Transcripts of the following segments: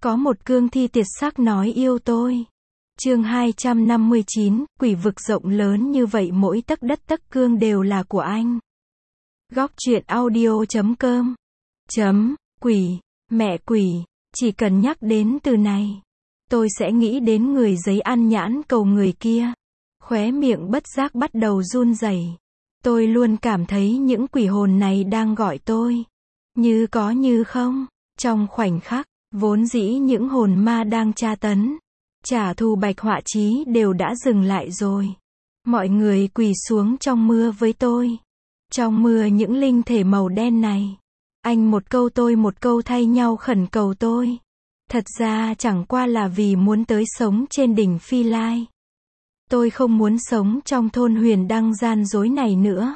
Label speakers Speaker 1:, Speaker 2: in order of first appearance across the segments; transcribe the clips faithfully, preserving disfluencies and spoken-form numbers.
Speaker 1: Có một cương thi tuyệt sắc nói yêu tôi. Chương hai trăm năm mươi chín, quỷ vực rộng lớn như vậy mỗi tấc đất tấc cương đều là của anh. Góc truyện audio chấm com. Chấm, quỷ, mẹ quỷ, chỉ cần nhắc đến từ này, tôi sẽ nghĩ đến người giấy ăn nhãn cầu người kia. Khóe miệng bất giác bắt đầu run rẩy. Tôi luôn cảm thấy những quỷ hồn này đang gọi tôi. Như có như không. Trong khoảnh khắc, vốn dĩ những hồn ma đang tra tấn, trả thù Bạch Họa Chí đều đã dừng lại rồi. Mọi người quỳ xuống trong mưa với tôi. Trong mưa những linh thể màu đen này, anh một câu tôi một câu thay nhau khẩn cầu tôi. Thật ra chẳng qua là vì muốn tới sống trên đỉnh Phi Lai. Tôi không muốn sống trong thôn huyền đăng gian dối này nữa.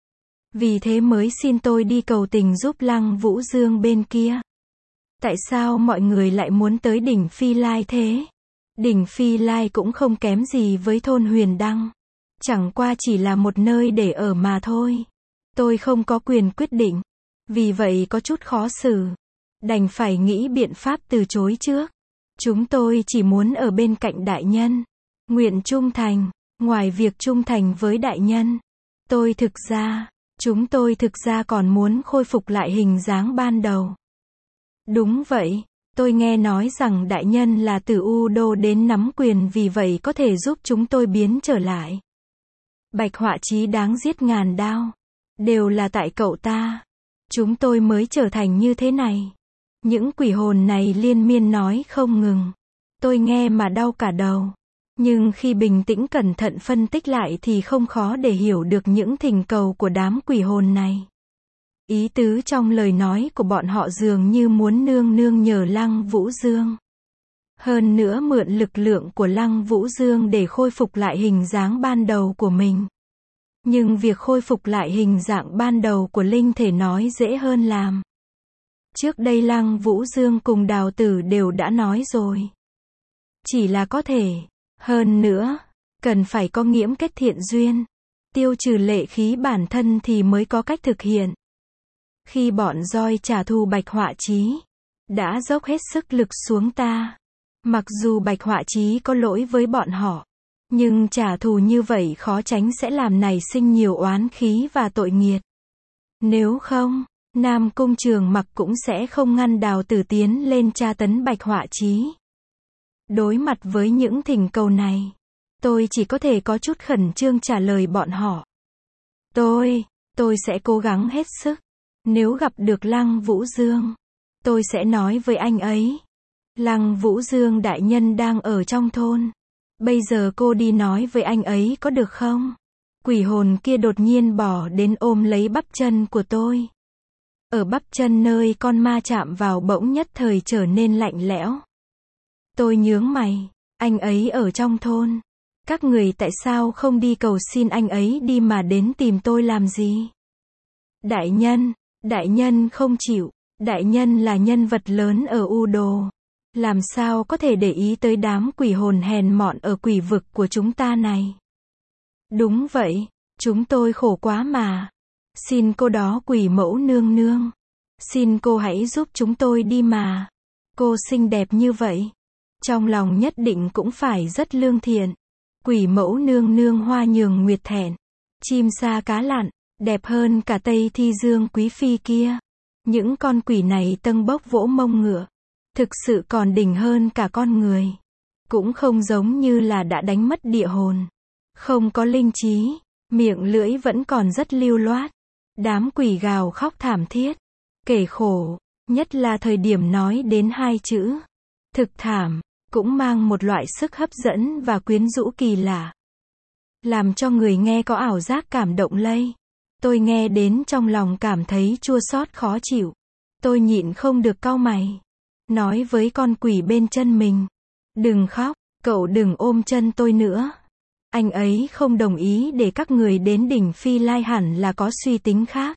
Speaker 1: Vì thế mới xin tôi đi cầu tình giúp Lăng Vũ Dương bên kia. Tại sao mọi người lại muốn tới đỉnh Phi Lai thế? Đỉnh Phi Lai cũng không kém gì với thôn huyền đăng. Chẳng qua chỉ là một nơi để ở mà thôi. Tôi không có quyền quyết định. Vì vậy có chút khó xử. Đành phải nghĩ biện pháp từ chối trước. Chúng tôi chỉ muốn ở bên cạnh đại nhân. Nguyện trung thành. Ngoài việc trung thành với đại nhân, tôi thực ra, chúng tôi thực ra còn muốn khôi phục lại hình dáng ban đầu. Đúng vậy, tôi nghe nói rằng đại nhân là từ U Đô đến nắm quyền vì vậy có thể giúp chúng tôi biến trở lại. Bạch Họa Chí đáng giết ngàn đao. Đều là tại cậu ta. Chúng tôi mới trở thành như thế này. Những quỷ hồn này liên miên nói không ngừng. Tôi nghe mà đau cả đầu. Nhưng khi bình tĩnh cẩn thận phân tích lại thì không khó để hiểu được những thỉnh cầu của đám quỷ hồn này. Ý tứ trong lời nói của bọn họ dường như muốn nương nương nhờ Lăng Vũ Dương. Hơn nữa mượn lực lượng của Lăng Vũ Dương để khôi phục lại hình dáng ban đầu của mình. Nhưng việc khôi phục lại hình dạng ban đầu của linh thể nói dễ hơn làm. Trước đây Lăng Vũ Dương cùng Đào Tử đều đã nói rồi. Chỉ là có thể. Hơn nữa, cần phải có nghiễm kết thiện duyên, tiêu trừ lệ khí bản thân thì mới có cách thực hiện. Khi bọn roi trả thù Bạch Họa Chí, đã dốc hết sức lực xuống ta. Mặc dù Bạch Họa Chí có lỗi với bọn họ, nhưng trả thù như vậy khó tránh sẽ làm nảy sinh nhiều oán khí và tội nghiệt. Nếu không, Nam Cung Trường Mặc cũng sẽ không ngăn Đào Tử tiến lên tra tấn Bạch Họa Chí. Đối mặt với những thỉnh cầu này, tôi chỉ có thể có chút khẩn trương trả lời bọn họ. Tôi, tôi sẽ cố gắng hết sức. Nếu gặp được Lăng Vũ Dương, tôi sẽ nói với anh ấy. Lăng Vũ Dương đại nhân đang ở trong thôn. Bây giờ cô đi nói với anh ấy có được không? Quỷ hồn kia đột nhiên bỏ đến ôm lấy bắp chân của tôi. Ở bắp chân nơi con ma chạm vào bỗng nhất thời trở nên lạnh lẽo. Tôi nhướng mày, anh ấy ở trong thôn. Các người tại sao không đi cầu xin anh ấy đi mà đến tìm tôi làm gì? Đại nhân, đại nhân không chịu, đại nhân là nhân vật lớn ở U Đô. Làm sao có thể để ý tới đám quỷ hồn hèn mọn ở quỷ vực của chúng ta này? Đúng vậy, chúng tôi khổ quá mà. Xin cô đó quỷ mẫu nương nương. Xin cô hãy giúp chúng tôi đi mà. Cô xinh đẹp như vậy. Trong lòng nhất định cũng phải rất lương thiện. Quỷ mẫu nương nương hoa nhường nguyệt thẹn. Chim sa cá lặn, đẹp hơn cả Tây Thi Dương quý phi kia. Những con quỷ này tâng bốc vỗ mông ngựa. Thực sự còn đỉnh hơn cả con người. Cũng không giống như là đã đánh mất địa hồn. Không có linh trí, miệng lưỡi vẫn còn rất lưu loát. Đám quỷ gào khóc thảm thiết. Kể khổ, nhất là thời điểm nói đến hai chữ. Thực thảm. Cũng mang một loại sức hấp dẫn và quyến rũ kỳ lạ. Làm cho người nghe có ảo giác cảm động lây. Tôi nghe đến trong lòng cảm thấy chua xót khó chịu. Tôi nhịn không được cau mày. Nói với con quỷ bên chân mình. Đừng khóc, cậu đừng ôm chân tôi nữa. Anh ấy không đồng ý để các người đến đỉnh Phi Lai hẳn là có suy tính khác.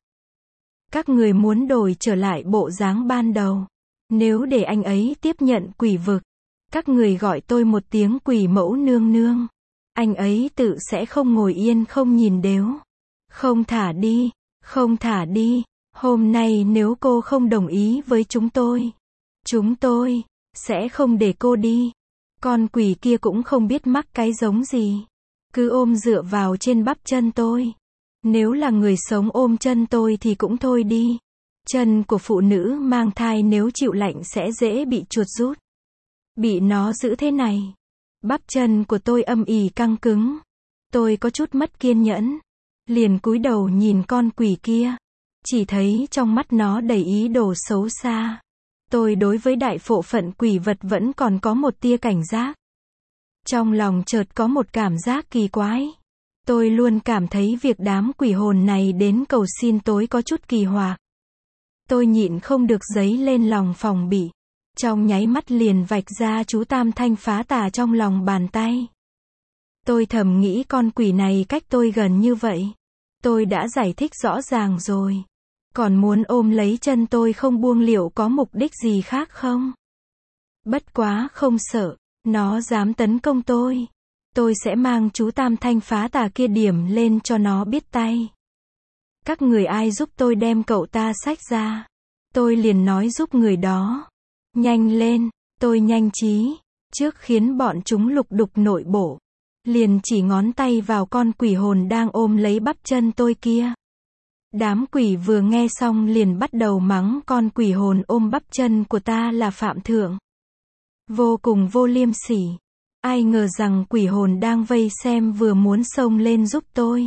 Speaker 1: Các người muốn đổi trở lại bộ dáng ban đầu. Nếu để anh ấy tiếp nhận quỷ vực, các người gọi tôi một tiếng quỷ mẫu nương nương. Anh ấy tự sẽ không ngồi yên không nhìn đếu. Không thả đi, không thả đi. Hôm nay nếu cô không đồng ý với chúng tôi, chúng tôi, sẽ không để cô đi. Con quỷ kia cũng không biết mắc cái giống gì, cứ ôm dựa vào trên bắp chân tôi. Nếu là người sống ôm chân tôi thì cũng thôi đi. Chân của phụ nữ mang thai nếu chịu lạnh sẽ dễ bị chuột rút. Bị nó giữ thế này, bắp chân của tôi âm ỉ căng cứng. Tôi có chút mất kiên nhẫn, liền cúi đầu nhìn con quỷ kia. Chỉ thấy trong mắt nó đầy ý đồ xấu xa. Tôi đối với đại bộ phận quỷ vật vẫn còn có một tia cảnh giác. Trong lòng chợt có một cảm giác kỳ quái. Tôi luôn cảm thấy việc đám quỷ hồn này đến cầu xin tôi có chút kỳ hoặc. Tôi nhịn không được dấy lên lòng phòng bị. Trong nháy mắt liền vạch ra chú Tam Thanh phá tà trong lòng bàn tay. Tôi thầm nghĩ con quỷ này cách tôi gần như vậy. Tôi đã giải thích rõ ràng rồi. Còn muốn ôm lấy chân tôi không buông, liệu có mục đích gì khác không? Bất quá không sợ, nó dám tấn công tôi. Tôi sẽ mang chú Tam Thanh phá tà kia điểm lên cho nó biết tay. Các người ai giúp tôi đem cậu ta xách ra? Tôi liền nói giúp người đó. Nhanh lên, tôi nhanh trí. Trước khiến bọn chúng lục đục nội bộ. Liền chỉ ngón tay vào con quỷ hồn đang ôm lấy bắp chân tôi kia. Đám quỷ vừa nghe xong liền bắt đầu mắng con quỷ hồn ôm bắp chân của ta là phạm thượng. Vô cùng vô liêm sỉ. Ai ngờ rằng quỷ hồn đang vây xem vừa muốn xông lên giúp tôi.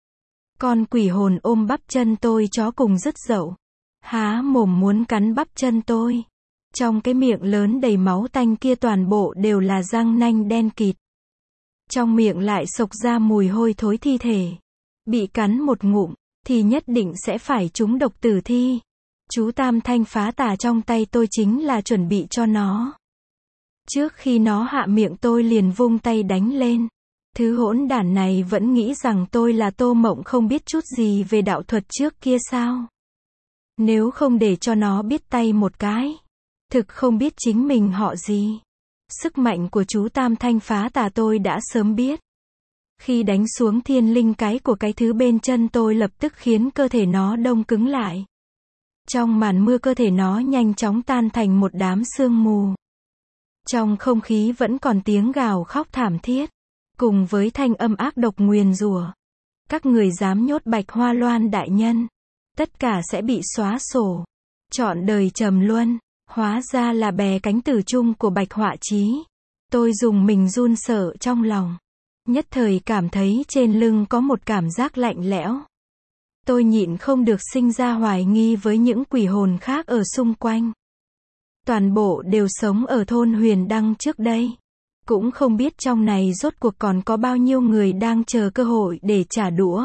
Speaker 1: Con quỷ hồn ôm bắp chân tôi chó cùng dứt dậu. Há mồm muốn cắn bắp chân tôi. Trong cái miệng lớn đầy máu tanh kia toàn bộ đều là răng nanh đen kịt. Trong miệng lại xộc ra mùi hôi thối thi thể. Bị cắn một ngụm, thì nhất định sẽ phải trúng độc tử thi. Chú Tam Thanh phá tà trong tay tôi chính là chuẩn bị cho nó. Trước khi nó hạ miệng tôi liền vung tay đánh lên. Thứ hỗn đản này vẫn nghĩ rằng tôi là Tô Mộng không biết chút gì về đạo thuật trước kia sao? Nếu không để cho nó biết tay một cái, thực không biết chính mình họ gì. Sức mạnh của chú Tam Thanh phá tà tôi đã sớm biết. Khi đánh xuống thiên linh cái của cái thứ bên chân tôi lập tức khiến cơ thể nó đông cứng lại. Trong màn mưa cơ thể nó nhanh chóng tan thành một đám sương mù. Trong không khí vẫn còn tiếng gào khóc thảm thiết, cùng với thanh âm ác độc nguyền rủa. Các người dám nhốt Bạch Hoa Loan đại nhân, tất cả sẽ bị xóa sổ, trọn đời trầm luân. Hóa ra là bè cánh tử chung của Bạch Họa Chí. Tôi dùng mình run sợ trong lòng. Nhất thời cảm thấy trên lưng có một cảm giác lạnh lẽo. Tôi nhịn không được sinh ra hoài nghi với những quỷ hồn khác ở xung quanh. Toàn bộ đều sống ở thôn Huyền Đăng trước đây. Cũng không biết trong này rốt cuộc còn có bao nhiêu người đang chờ cơ hội để trả đũa.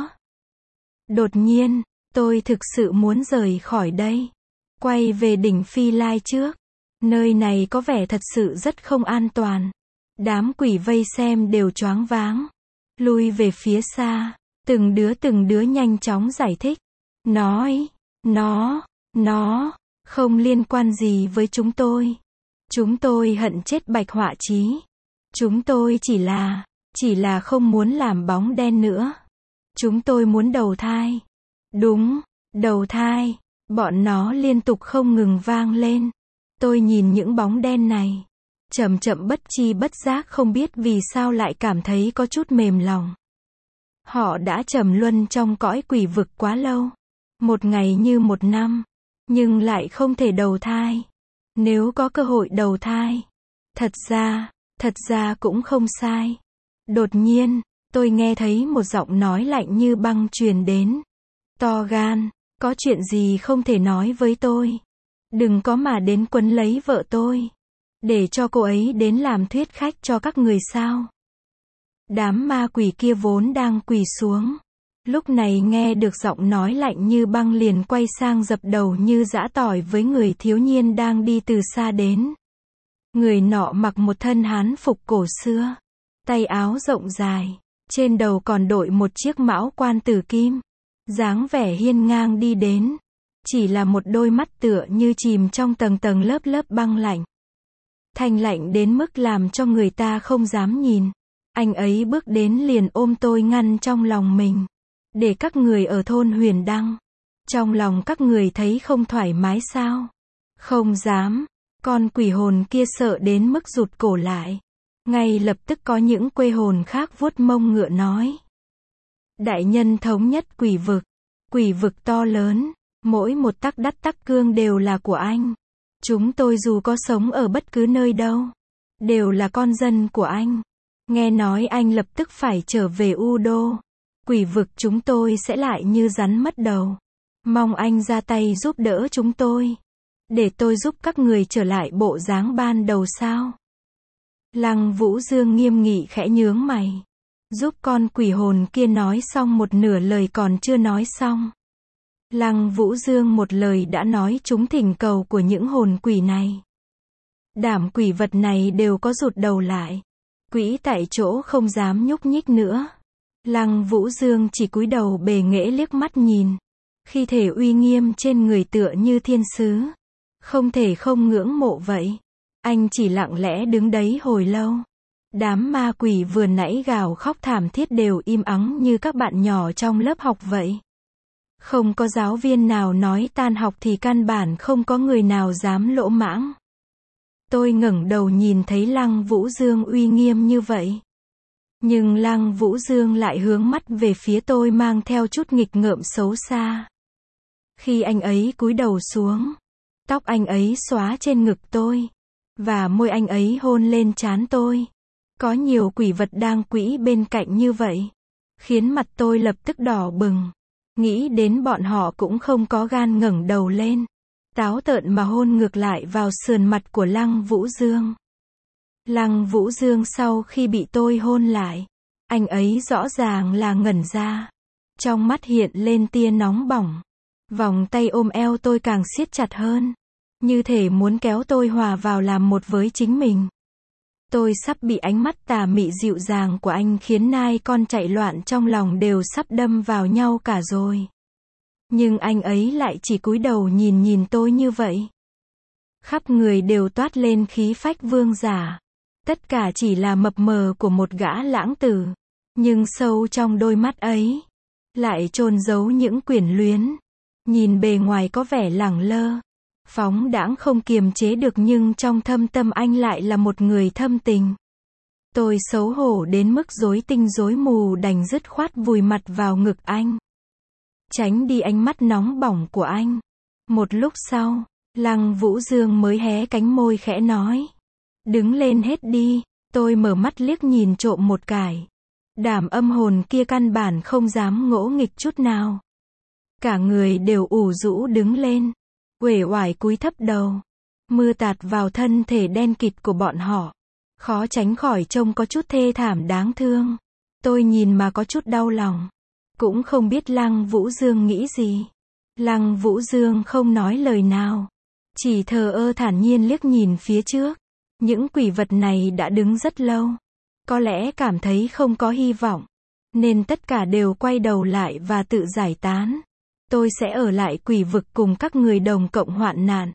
Speaker 1: Đột nhiên, tôi thực sự muốn rời khỏi đây. Quay về đỉnh Phi Lai trước. Nơi này có vẻ thật sự rất không an toàn. Đám quỷ vây xem đều choáng váng. Lui về phía xa. Từng đứa từng đứa nhanh chóng giải thích. Nói, nó, nó, không liên quan gì với chúng tôi. Chúng tôi hận chết Bạch Họa Chí. Chúng tôi chỉ là, chỉ là không muốn làm bóng đen nữa. Chúng tôi muốn đầu thai. Đúng, đầu thai. Bọn nó liên tục không ngừng vang lên. Tôi nhìn những bóng đen này. Chậm chậm bất chi bất giác không biết vì sao lại cảm thấy có chút mềm lòng. Họ đã trầm luân trong cõi quỷ vực quá lâu. Một ngày như một năm. Nhưng lại không thể đầu thai. Nếu có cơ hội đầu thai. Thật ra, thật ra cũng không sai. Đột nhiên, tôi nghe thấy một giọng nói lạnh như băng truyền đến. To gan, có chuyện gì không thể nói với tôi. Đừng có mà đến quấn lấy vợ tôi. Để cho cô ấy đến làm thuyết khách cho các người sao. Đám ma quỷ kia vốn đang quỳ xuống. Lúc này nghe được giọng nói lạnh như băng liền quay sang dập đầu như giã tỏi với người thiếu niên đang đi từ xa đến. Người nọ mặc một thân hán phục cổ xưa. Tay áo rộng dài. Trên đầu còn đội một chiếc mão quan tử kim. Dáng vẻ hiên ngang đi đến. Chỉ là một đôi mắt tựa như chìm trong tầng tầng lớp lớp băng lạnh. Thanh lạnh đến mức làm cho người ta không dám nhìn. Anh ấy bước đến liền ôm tôi ngăn trong lòng mình. Để các người ở thôn Huyền Đăng. Trong lòng các người thấy không thoải mái sao? Không dám. Con quỷ hồn kia sợ đến mức rụt cổ lại. Ngay lập tức có những quê hồn khác vuốt mông ngựa nói. Đại nhân thống nhất quỷ vực. Quỷ vực to lớn, mỗi một tắc đất tắc cương đều là của anh. Chúng tôi dù có sống ở bất cứ nơi đâu, đều là con dân của anh. Nghe nói anh lập tức phải trở về U Đô. Quỷ vực chúng tôi sẽ lại như rắn mất đầu. Mong anh ra tay giúp đỡ chúng tôi. Để tôi giúp các người trở lại bộ dáng ban đầu sao? Lăng Vũ Dương nghiêm nghị khẽ nhướng mày. Giúp con quỷ hồn kia nói xong một nửa lời còn chưa nói xong. Lăng Vũ Dương một lời đã nói trúng thỉnh cầu của những hồn quỷ này. Đảm quỷ vật này đều có rụt đầu lại. Quỹ tại chỗ không dám nhúc nhích nữa. Lăng Vũ Dương chỉ cúi đầu bề nghệ liếc mắt nhìn. Khi thể uy nghiêm trên người tựa như thiên sứ. Không thể không ngưỡng mộ vậy. Anh chỉ lặng lẽ đứng đấy hồi lâu. Đám ma quỷ vừa nãy gào khóc thảm thiết đều im ắng như các bạn nhỏ trong lớp học vậy. Không có giáo viên nào nói tan học thì căn bản không có người nào dám lỗ mãng. Tôi ngẩng đầu nhìn thấy Lăng Vũ Dương uy nghiêm như vậy. Nhưng Lăng Vũ Dương lại hướng mắt về phía tôi mang theo chút nghịch ngợm xấu xa. Khi anh ấy cúi đầu xuống, tóc anh ấy xóa trên ngực tôi, và môi anh ấy hôn lên trán tôi. Có nhiều quỷ vật đang quỹ bên cạnh như vậy, khiến mặt tôi lập tức đỏ bừng. Nghĩ đến bọn họ cũng không có gan ngẩng đầu lên, táo tợn mà hôn ngược lại vào sườn mặt của Lăng Vũ Dương. Lăng Vũ Dương sau khi bị tôi hôn lại, anh ấy rõ ràng là ngẩn ra. Trong mắt hiện lên tia nóng bỏng. Vòng tay ôm eo tôi càng siết chặt hơn, như thể muốn kéo tôi hòa vào làm một với chính mình. Tôi sắp bị ánh mắt tà mị dịu dàng của anh khiến nai con chạy loạn trong lòng đều sắp đâm vào nhau cả rồi. Nhưng anh ấy lại chỉ cúi đầu nhìn nhìn tôi như vậy. Khắp người đều toát lên khí phách vương giả. Tất cả chỉ là mập mờ của một gã lãng tử. Nhưng sâu trong đôi mắt ấy, lại chôn giấu những quyển luyến. Nhìn bề ngoài có vẻ lẳng lơ, phóng đãng không kiềm chế được nhưng trong thâm tâm anh lại là một người thâm tình. Tôi xấu hổ đến mức rối tinh rối mù đành dứt khoát vùi mặt vào ngực anh. Tránh đi ánh mắt nóng bỏng của anh. Một lúc sau, Lăng Vũ Dương mới hé cánh môi khẽ nói. Đứng lên hết đi. Tôi mở mắt liếc nhìn trộm một cái. Đảm âm hồn kia căn bản không dám ngỗ nghịch chút nào. Cả người đều ủ rũ đứng lên, uể oải cúi thấp đầu. Mưa tạt vào thân thể đen kịt của bọn họ, khó tránh khỏi trông có chút thê thảm đáng thương. Tôi nhìn mà có chút đau lòng. Cũng không biết Lăng Vũ Dương nghĩ gì. Lăng Vũ Dương không nói lời nào, chỉ thờ ơ thản nhiên liếc nhìn phía trước. Những quỷ vật này đã đứng rất lâu, có lẽ cảm thấy không có hy vọng, nên tất cả đều quay đầu lại và tự giải tán. Tôi sẽ ở lại quỷ vực cùng các người đồng cộng hoạn nạn.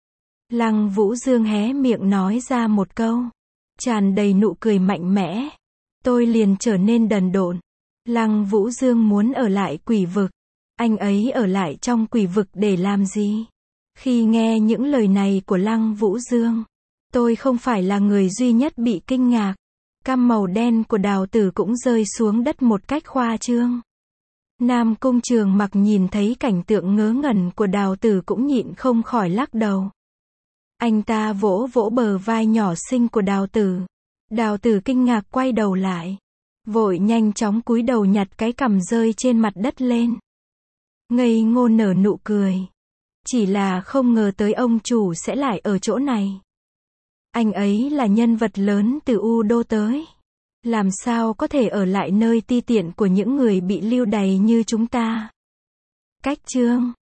Speaker 1: Lăng Vũ Dương hé miệng nói ra một câu, tràn đầy nụ cười mạnh mẽ. Tôi liền trở nên đần độn. Lăng Vũ Dương muốn ở lại quỷ vực. Anh ấy ở lại trong quỷ vực để làm gì? Khi nghe những lời này của Lăng Vũ Dương, tôi không phải là người duy nhất bị kinh ngạc. Cam màu đen của Đào Tử cũng rơi xuống đất một cách khoa trương. Nam Cung Trường Mặc nhìn thấy cảnh tượng ngớ ngẩn của Đào Tử cũng nhịn không khỏi lắc đầu. Anh ta vỗ vỗ bờ vai nhỏ xinh của Đào Tử. Đào Tử kinh ngạc quay đầu lại, vội nhanh chóng cúi đầu nhặt cái cằm rơi trên mặt đất lên. Ngây ngô nở nụ cười. Chỉ là không ngờ tới ông chủ sẽ lại ở chỗ này. Anh ấy là nhân vật lớn từ U Đô tới. Làm sao có thể ở lại nơi ti tiện của những người bị lưu đày như chúng ta? Cách chương